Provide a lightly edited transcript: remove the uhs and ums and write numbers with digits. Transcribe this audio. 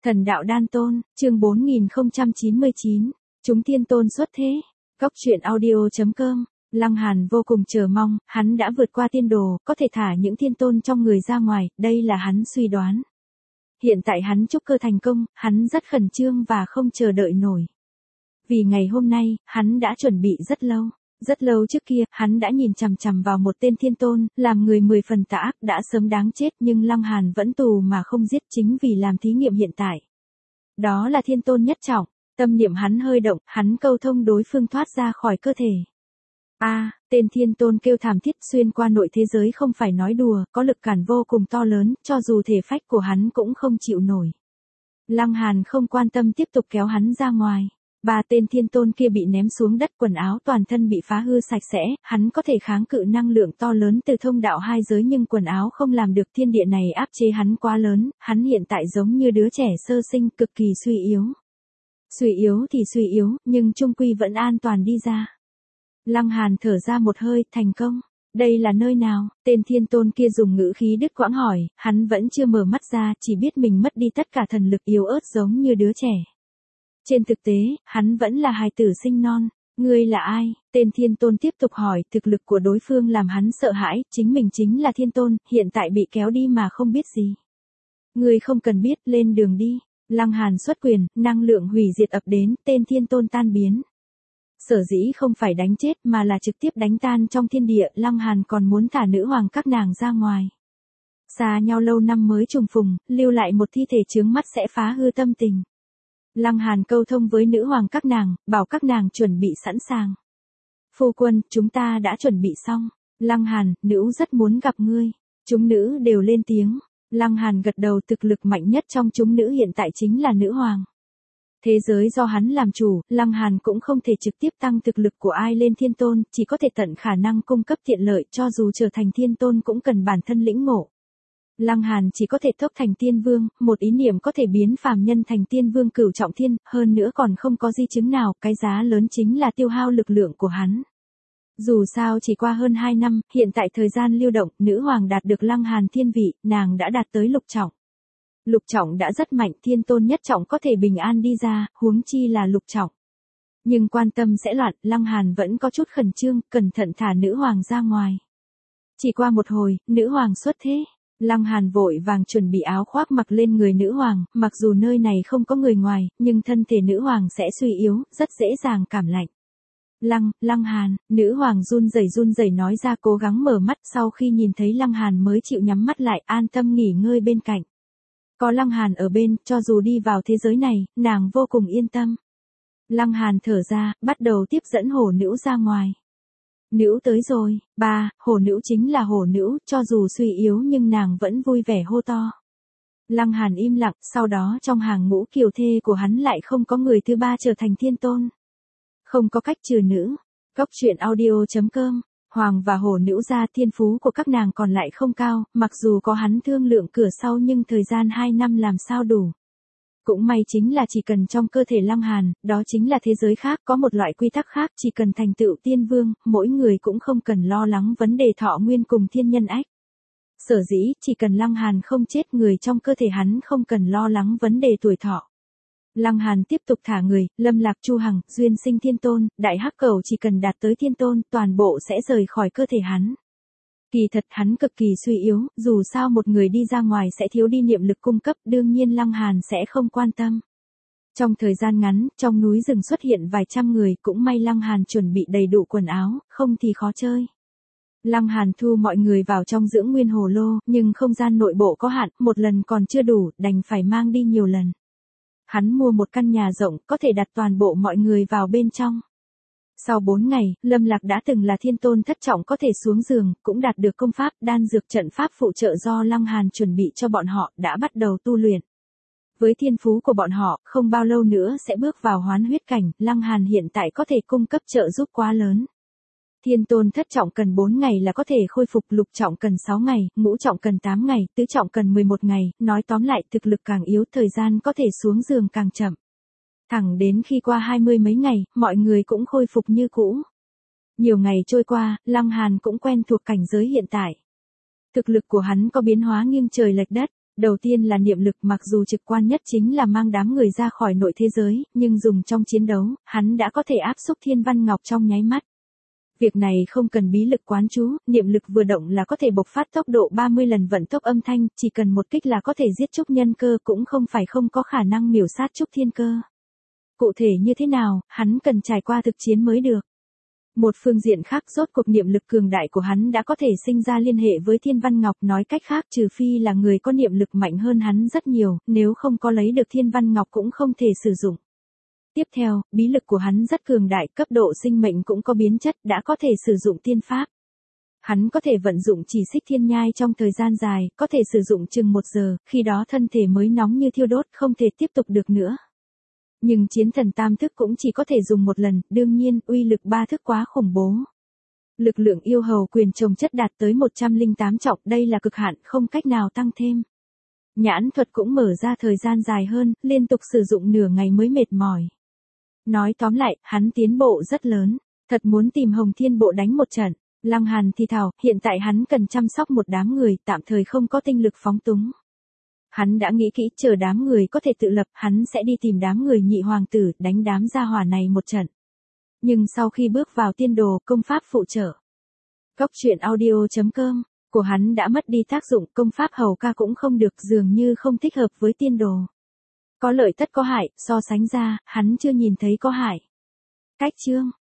Thần đạo đan tôn, chương 4099, chúng thiên tôn xuất thế. Góc truyện audio.com. Lăng Hàn vô cùng chờ mong, hắn đã vượt qua tiên đồ, có thể thả những thiên tôn trong người ra ngoài, đây là hắn suy đoán. Hiện tại hắn trúc cơ thành công, hắn rất khẩn trương và không chờ đợi nổi. Vì ngày hôm nay, hắn đã chuẩn bị rất lâu. Rất lâu trước kia, hắn đã nhìn chằm chằm vào một tên thiên tôn, làm người 10 phần tà ác đã sớm đáng chết nhưng Lăng Hàn vẫn tù mà không giết chính vì làm thí nghiệm hiện tại. Đó là thiên tôn nhất trọng, tâm niệm hắn hơi động, hắn câu thông đối phương thoát ra khỏi cơ thể. Tên thiên tôn kêu thảm thiết xuyên qua nội thế giới không phải nói đùa, có lực cản vô cùng to lớn, cho dù thể phách của hắn cũng không chịu nổi. Lăng Hàn không quan tâm tiếp tục kéo hắn ra ngoài. 3 tên thiên tôn kia bị ném xuống đất, quần áo toàn thân bị phá hư sạch sẽ, hắn có thể kháng cự năng lượng to lớn từ thông đạo hai giới nhưng quần áo không làm được, thiên địa này áp chế hắn quá lớn, hắn hiện tại giống như đứa trẻ sơ sinh cực kỳ suy yếu. Suy yếu thì suy yếu, nhưng chung quy vẫn an toàn đi ra. Lăng Hàn thở ra một hơi, thành công. Đây là nơi nào? Tên thiên tôn kia dùng ngữ khí đứt quãng hỏi, hắn vẫn chưa mở mắt ra, chỉ biết mình mất đi tất cả thần lực, yếu ớt giống như đứa trẻ. Trên thực tế, hắn vẫn là hài tử sinh non. Ngươi là ai? Tên thiên tôn tiếp tục hỏi, thực lực của đối phương làm hắn sợ hãi, chính mình chính là thiên tôn, hiện tại bị kéo đi mà không biết gì. Ngươi không cần biết, lên đường đi. Lăng Hàn xuất quyền, năng lượng hủy diệt ập đến, tên thiên tôn tan biến. Sở dĩ không phải đánh chết mà là trực tiếp đánh tan trong thiên địa, Lăng Hàn còn muốn thả nữ hoàng các nàng ra ngoài. Xa nhau lâu năm mới trùng phùng, lưu lại một thi thể chướng mắt sẽ phá hư tâm tình. Lăng Hàn câu thông với nữ hoàng các nàng, bảo các nàng chuẩn bị sẵn sàng. Phu quân, chúng ta đã chuẩn bị xong. Lăng Hàn, nữ rất muốn gặp ngươi. Chúng nữ đều lên tiếng. Lăng Hàn gật đầu, thực lực mạnh nhất trong chúng nữ hiện tại chính là nữ hoàng. Thế giới do hắn làm chủ, Lăng Hàn cũng không thể trực tiếp tăng thực lực của ai lên thiên tôn, chỉ có thể tận khả năng cung cấp tiện lợi, cho dù trở thành thiên tôn cũng cần bản thân lĩnh ngộ. Lăng Hàn chỉ có thể thốc thành tiên vương, một ý niệm có thể biến phàm nhân thành tiên vương cửu trọng thiên, hơn nữa còn không có di chứng nào, cái giá lớn chính là tiêu hao lực lượng của hắn. Dù sao chỉ qua hơn 2 năm, hiện tại thời gian lưu động, nữ hoàng đạt được Lăng Hàn thiên vị, nàng đã đạt tới lục trọng. Lục trọng đã rất mạnh, thiên tôn nhất trọng có thể bình an đi ra, huống chi là lục trọng. Nhưng quan tâm sẽ loạn, Lăng Hàn vẫn có chút khẩn trương, cẩn thận thả nữ hoàng ra ngoài. Chỉ qua một hồi, nữ hoàng xuất thế. Lăng Hàn vội vàng chuẩn bị áo khoác mặc lên người nữ hoàng, mặc dù nơi này không có người ngoài, nhưng thân thể nữ hoàng sẽ suy yếu, rất dễ dàng cảm lạnh. Lăng Hàn, nữ hoàng run rẩy nói ra cố gắng mở mắt, sau khi nhìn thấy Lăng Hàn mới chịu nhắm mắt lại, an tâm nghỉ ngơi bên cạnh. Có Lăng Hàn ở bên, cho dù đi vào thế giới này, nàng vô cùng yên tâm. Lăng Hàn thở ra, bắt đầu tiếp dẫn hổ nữ ra ngoài. Nữ tới rồi, hổ nữ chính là hổ nữ, cho dù suy yếu nhưng nàng vẫn vui vẻ hô to. Lăng Hàn im lặng, sau đó trong hàng ngũ kiều thê của hắn lại không có người thứ ba trở thành thiên tôn. Không có cách trừ nữ. Góc truyện audio.com. Hoàng và hổ nữ ra, thiên phú của các nàng còn lại không cao, mặc dù có hắn thương lượng cửa sau nhưng thời gian 2 năm làm sao đủ. Cũng may chính là chỉ cần trong cơ thể Lăng Hàn, đó chính là thế giới khác, có một loại quy tắc khác, chỉ cần thành tựu tiên vương, mỗi người cũng không cần lo lắng vấn đề thọ nguyên cùng thiên nhân ách. Sở dĩ, chỉ cần Lăng Hàn không chết, người trong cơ thể hắn không cần lo lắng vấn đề tuổi thọ. Lăng Hàn tiếp tục thả người, Lâm Lạc Chu Hằng, Duyên Sinh thiên tôn, Đại Hắc Cầu chỉ cần đạt tới thiên tôn, toàn bộ sẽ rời khỏi cơ thể hắn. Kỳ thật hắn cực kỳ suy yếu, dù sao một người đi ra ngoài sẽ thiếu đi niệm lực cung cấp, đương nhiên Lăng Hàn sẽ không quan tâm. Trong thời gian ngắn, trong núi rừng xuất hiện vài trăm người, cũng may Lăng Hàn chuẩn bị đầy đủ quần áo, không thì khó chơi. Lăng Hàn thu mọi người vào trong dưỡng nguyên hồ lô, nhưng không gian nội bộ có hạn, một lần còn chưa đủ, đành phải mang đi nhiều lần. Hắn mua một căn nhà rộng, có thể đặt toàn bộ mọi người vào bên trong. Sau 4 ngày, Lâm Lạc đã từng là thiên tôn thất trọng có thể xuống giường, cũng đạt được công pháp, đan dược trận pháp phụ trợ do Lăng Hàn chuẩn bị cho bọn họ, đã bắt đầu tu luyện. Với thiên phú của bọn họ, không bao lâu nữa sẽ bước vào hoán huyết cảnh, Lăng Hàn hiện tại có thể cung cấp trợ giúp quá lớn. Thiên tôn thất trọng cần 4 ngày là có thể khôi phục, lục trọng cần 6 ngày, ngũ trọng cần 8 ngày, tứ trọng cần 11 ngày, nói tóm lại thực lực càng yếu thời gian có thể xuống giường càng chậm. Thẳng đến khi qua 20 mấy ngày, mọi người cũng khôi phục như cũ. Nhiều ngày trôi qua, Lăng Hàn cũng quen thuộc cảnh giới hiện tại. Thực lực của hắn có biến hóa nghiêng trời lệch đất, Đầu tiên là niệm lực, mặc dù trực quan nhất chính là mang đám người ra khỏi nội thế giới, nhưng dùng trong chiến đấu, hắn đã có thể áp xúc Thiên Văn Ngọc trong nháy mắt. Việc này không cần bí lực quán chú, niệm lực vừa động là có thể bộc phát tốc độ 30 lần vận tốc âm thanh, chỉ cần một kích là có thể giết Trúc Nhân Cơ, cũng không phải không có khả năng miểu sát Trúc Thiên Cơ. Cụ thể như thế nào, hắn cần trải qua thực chiến mới được. Một phương diện khác, rốt cuộc niệm lực cường đại của hắn đã có thể sinh ra liên hệ với Thiên Văn Ngọc, nói cách khác trừ phi là người có niệm lực mạnh hơn hắn rất nhiều, nếu không có lấy được Thiên Văn Ngọc cũng không thể sử dụng. Tiếp theo, bí lực của hắn rất cường đại, cấp độ sinh mệnh cũng có biến chất, đã có thể sử dụng tiên pháp. Hắn có thể vận dụng chỉ xích thiên nhai trong thời gian dài, có thể sử dụng chừng 1 giờ, khi đó thân thể mới nóng như thiêu đốt, không thể tiếp tục được nữa. Nhưng chiến thần tam thức cũng chỉ có thể dùng 1 lần, đương nhiên, uy lực 3 thức quá khủng bố. Lực lượng yêu hầu quyền chồng chất đạt tới 108 trọng, đây là cực hạn, không cách nào tăng thêm. Nhãn thuật cũng mở ra thời gian dài hơn, liên tục sử dụng nửa ngày mới mệt mỏi. Nói tóm lại, hắn tiến bộ rất lớn, thật muốn tìm Hồng Thiên Bộ đánh một trận. Lăng Hàn thì thào, hiện tại hắn cần chăm sóc một đám người, tạm thời không có tinh lực phóng túng. Hắn đã nghĩ kỹ, chờ đám người có thể tự lập, hắn sẽ đi tìm đám người Nhị hoàng tử, đánh đám gia hỏa này một trận. Nhưng sau khi bước vào tiên đồ, công pháp phụ trợ. Góc truyện audio.com của hắn đã mất đi tác dụng, công pháp hầu ca cũng không được, dường như không thích hợp với tiên đồ. Có lợi tất có hại, so sánh ra, hắn chưa nhìn thấy có hại. Cách chương